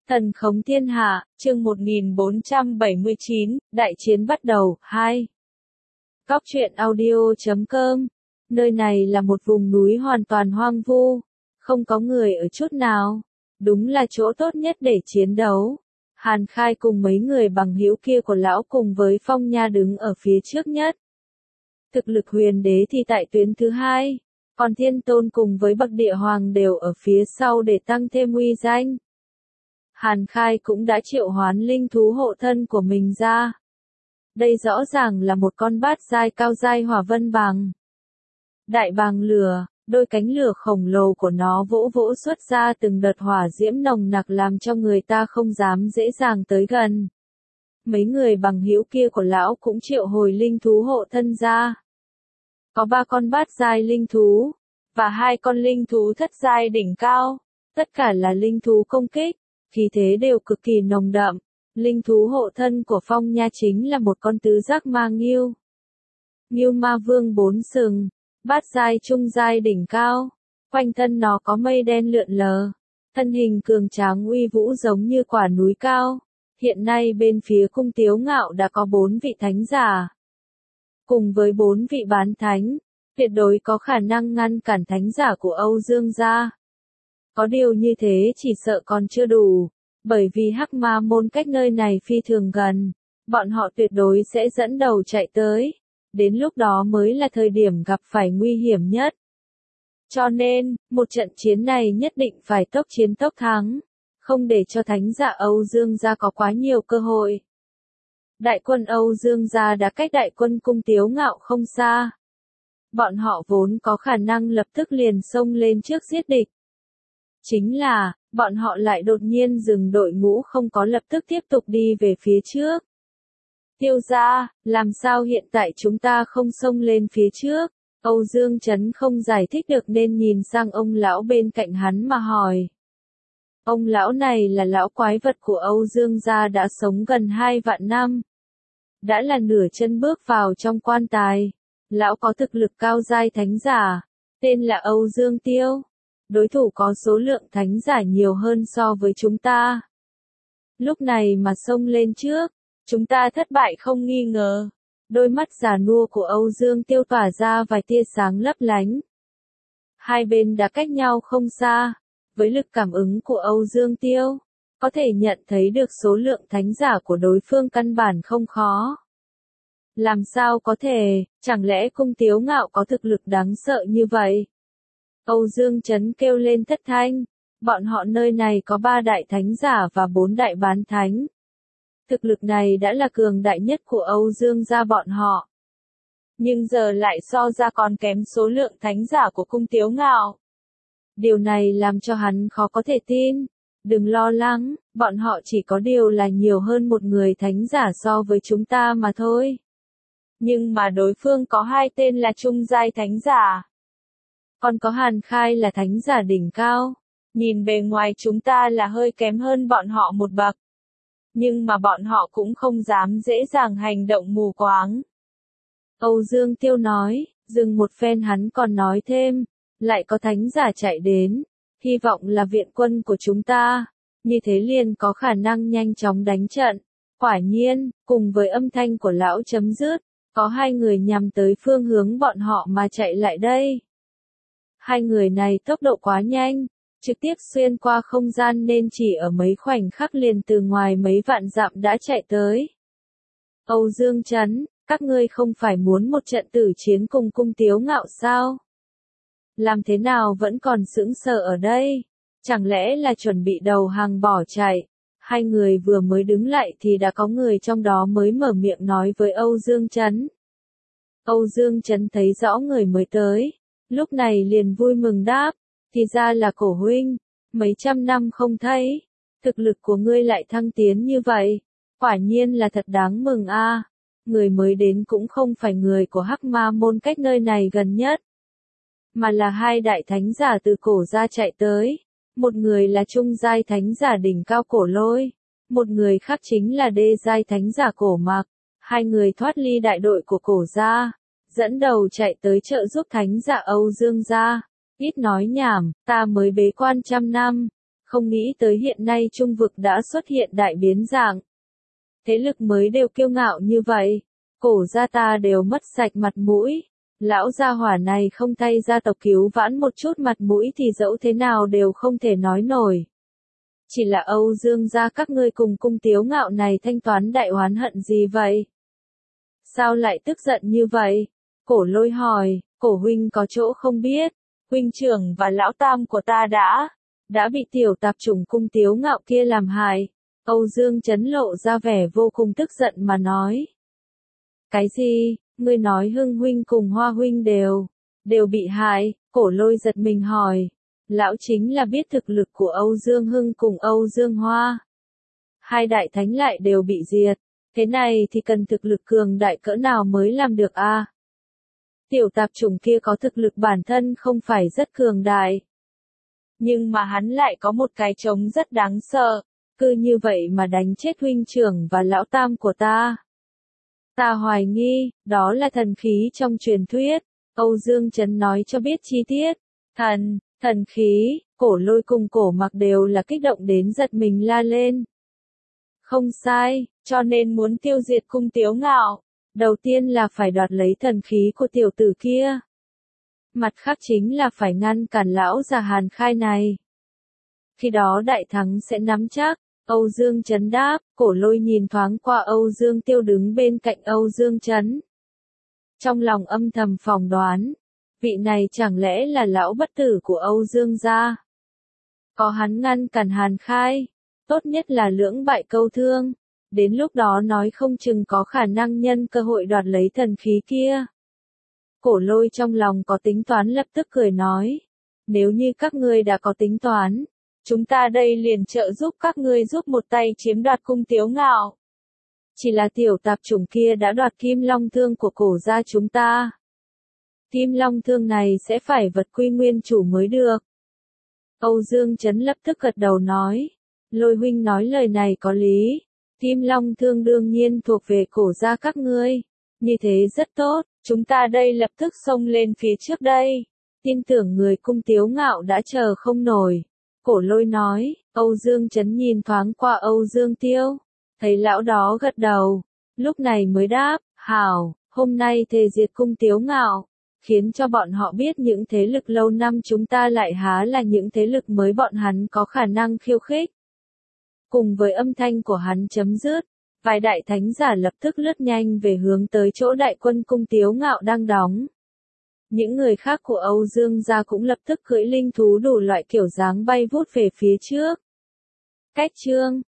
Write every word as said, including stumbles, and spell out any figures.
Thần khống thiên hạ, chương một nghìn bốn trăm bảy mươi chín, đại chiến bắt đầu, hai. Góc truyện audio chấm com. Nơi này là một vùng núi hoàn toàn hoang vu, không có người ở chút nào. Đúng là chỗ tốt nhất để chiến đấu. Hàn Khai cùng mấy người bằng hữu kia của lão cùng với Phong Nha đứng ở phía trước nhất. Thực lực huyền đế thì tại tuyến thứ hai, còn Thiên Tôn cùng với Bậc Địa Hoàng đều ở phía sau để tăng thêm uy danh. Hàn Khai cũng đã triệu hoán linh thú hộ thân của mình ra. Đây rõ ràng là một con bát giai cao giai hỏa vân bàng. Đại bàng lửa, đôi cánh lửa khổng lồ của nó vỗ vỗ xuất ra từng đợt hỏa diễm nồng nặc làm cho người ta không dám dễ dàng tới gần. Mấy người bằng hữu kia của lão cũng triệu hồi linh thú hộ thân ra. Có ba con bát giai linh thú, và hai con linh thú thất giai đỉnh cao, tất cả là linh thú công kích. Khí thế đều cực kỳ nồng đậm. Linh thú hộ thân của Phong Nha chính là một con tứ giác ma ngưu. Ngưu ma vương bốn sừng, bát giai trung giai đỉnh cao. Quanh thân nó có mây đen lượn lờ. Thân hình cường tráng uy vũ giống như quả núi cao. Hiện nay bên phía cung Tiếu Ngạo đã có bốn vị thánh giả. Cùng với bốn vị bán thánh, tuyệt đối có khả năng ngăn cản thánh giả của Âu Dương gia. Có điều như thế chỉ sợ còn chưa đủ, bởi vì Hắc Ma môn cách nơi này phi thường gần, bọn họ tuyệt đối sẽ dẫn đầu chạy tới, đến lúc đó mới là thời điểm gặp phải nguy hiểm nhất. Cho nên, một trận chiến này nhất định phải tốc chiến tốc thắng, không để cho thánh giả Âu Dương gia có quá nhiều cơ hội. Đại quân Âu Dương gia đã cách đại quân cung Tiếu Ngạo không xa. Bọn họ vốn có khả năng lập tức liền xông lên trước giết địch. Chính là, bọn họ lại đột nhiên dừng đội ngũ không có lập tức tiếp tục đi về phía trước. Tiêu gia, làm sao hiện tại chúng ta không xông lên phía trước? Âu Dương Chấn không giải thích được nên nhìn sang ông lão bên cạnh hắn mà hỏi. Ông lão này là lão quái vật của Âu Dương gia đã sống gần hai vạn năm. Đã là nửa chân bước vào trong quan tài. Lão có thực lực cao giai thánh giả, tên là Âu Dương Tiêu. Đối thủ có số lượng thánh giả nhiều hơn so với chúng ta. Lúc này mà xông lên trước, chúng ta thất bại không nghi ngờ. Đôi mắt già nua của Âu Dương Tiêu tỏa ra vài tia sáng lấp lánh. Hai bên đã cách nhau không xa, với lực cảm ứng của Âu Dương Tiêu, có thể nhận thấy được số lượng thánh giả của đối phương căn bản không khó. Làm sao có thể, chẳng lẽ cung Tiếu Ngạo có thực lực đáng sợ như vậy? Âu Dương Chấn kêu lên thất thanh, bọn họ nơi này có ba đại thánh giả và bốn đại bán thánh. Thực lực này đã là cường đại nhất của Âu Dương gia bọn họ. Nhưng giờ lại so ra còn kém số lượng thánh giả của cung Tiếu Ngạo. Điều này làm cho hắn khó có thể tin. Đừng lo lắng, bọn họ chỉ có điều là nhiều hơn một người thánh giả so với chúng ta mà thôi. Nhưng mà đối phương có hai tên là trung giai thánh giả. Còn có Hàn Khai là thánh giả đỉnh cao. Nhìn bề ngoài chúng ta là hơi kém hơn bọn họ một bậc. Nhưng mà bọn họ cũng không dám dễ dàng hành động mù quáng. Âu Dương Tiêu nói, dừng một phen hắn còn nói thêm, lại có thánh giả chạy đến, hy vọng là viện quân của chúng ta, như thế liền có khả năng nhanh chóng đánh trận. Quả nhiên, cùng với âm thanh của lão chấm dứt, có hai người nhằm tới phương hướng bọn họ mà chạy lại đây. Hai người này tốc độ quá nhanh, trực tiếp xuyên qua không gian nên chỉ ở mấy khoảnh khắc liền từ ngoài mấy vạn dặm đã chạy tới. Âu Dương Chấn, các ngươi không phải muốn một trận tử chiến cùng cung Tiếu Ngạo sao? Làm thế nào vẫn còn sững sờ ở đây? Chẳng lẽ là chuẩn bị đầu hàng bỏ chạy? Hai người vừa mới đứng lại thì đã có người trong đó mới mở miệng nói với Âu Dương Chấn. Âu Dương Chấn thấy rõ người mới tới. Lúc này liền vui mừng đáp, thì ra là Cổ huynh, mấy trăm năm không thấy, thực lực của ngươi lại thăng tiến như vậy, quả nhiên là thật đáng mừng a. Người mới đến cũng không phải người của Hắc Ma môn cách nơi này gần nhất, mà là hai đại thánh giả từ cổ ra chạy tới, một người là trung giai thánh giả đỉnh cao Cổ Lôi, một người khác chính là đê giai thánh giả Cổ Mặc, hai người thoát ly đại đội của Cổ gia. Dẫn đầu chạy tới trợ giúp thánh giả Âu Dương gia. Ít nói nhảm, ta mới bế quan trăm năm, Không nghĩ tới hiện nay Trung vực đã xuất hiện đại biến dạng. Thế lực mới đều kiêu ngạo như vậy. Cổ gia ta đều mất sạch mặt mũi. Lão gia hỏa này không thay gia tộc cứu vãn một chút mặt mũi thì dẫu thế nào đều không thể nói nổi. Chỉ là Âu Dương gia các ngươi cùng Cung Tiếu Ngạo này thanh toán đại oán hận gì vậy? Sao lại tức giận như vậy? Cổ Lôi hỏi, cổ huynh có chỗ không biết, huynh trưởng và lão tam của ta đã, đã bị tiểu tạp chủng Cung Tiếu Ngạo kia làm hại. Âu Dương Chấn lộ ra vẻ vô cùng tức giận mà nói. Cái gì, ngươi nói Hưng huynh cùng Hoa huynh đều, đều bị hại? Cổ Lôi giật mình hỏi. Lão chính là biết thực lực của Âu Dương Hưng cùng Âu Dương Hoa. Hai đại thánh lại đều bị diệt. Thế này thì cần thực lực cường đại cỡ nào mới làm được a? À? Tiểu tạp chủng kia có thực lực bản thân không phải rất cường đại. Nhưng mà hắn lại có một cái trống rất đáng sợ. Cứ như vậy mà đánh chết huynh trưởng và lão tam của ta. Ta hoài nghi, đó là thần khí trong truyền thuyết. Âu Dương Trấn nói cho biết chi tiết. Thần, thần khí, Cổ Lôi cùng Cổ Mặc đều là kích động đến giật mình la lên. Không sai, cho nên muốn tiêu diệt Cung Tiếu Ngạo. Đầu tiên là phải đoạt lấy thần khí của tiểu tử kia. Mặt khác chính là phải ngăn cản lão già Hàn Khai này. Khi đó đại thắng sẽ nắm chắc. Âu Dương Trấn đáp. Cổ Lôi nhìn thoáng qua Âu Dương Tiêu đứng bên cạnh Âu Dương Trấn. Trong lòng âm thầm phỏng đoán. Vị này chẳng lẽ là lão bất tử của Âu Dương gia? Có hắn ngăn cản Hàn Khai. Tốt nhất là lưỡng bại câu thương. Đến lúc đó nói không chừng có khả năng nhân cơ hội đoạt lấy thần khí kia. Cổ Lôi trong lòng có tính toán lập tức cười nói. Nếu như các ngươi đã có tính toán, chúng ta đây liền trợ giúp các ngươi giúp một tay chiếm đoạt Cung Tiếu Ngạo. Chỉ là tiểu tạp chủng kia đã đoạt Kim Long Thương của cổ gia chúng ta. Kim Long Thương này sẽ phải vật quy nguyên chủ mới được. Âu Dương Trấn lập tức gật đầu nói. Lôi huynh nói lời này có lý. Kim Long Thương đương nhiên thuộc về cổ gia các ngươi. Như thế rất tốt, chúng ta đây lập tức xông lên phía trước đây. Tin tưởng người Cung Tiếu Ngạo đã chờ không nổi. Cổ Lôi nói. Âu Dương Trấn nhìn thoáng qua Âu Dương Tiêu. Thấy lão đó gật đầu. Lúc này mới đáp. Hảo, hôm nay thề diệt Cung Tiếu Ngạo. Khiến cho bọn họ biết những thế lực lâu năm chúng ta lại há là những thế lực mới bọn hắn có khả năng khiêu khích. Cùng với âm thanh của hắn chấm dứt, vài đại thánh giả lập tức lướt nhanh về hướng tới chỗ đại quân Cung Tiếu Ngạo đang đóng. Những người khác của Âu Dương gia cũng lập tức cưỡi linh thú đủ loại kiểu dáng bay vút về phía trước. Cách chương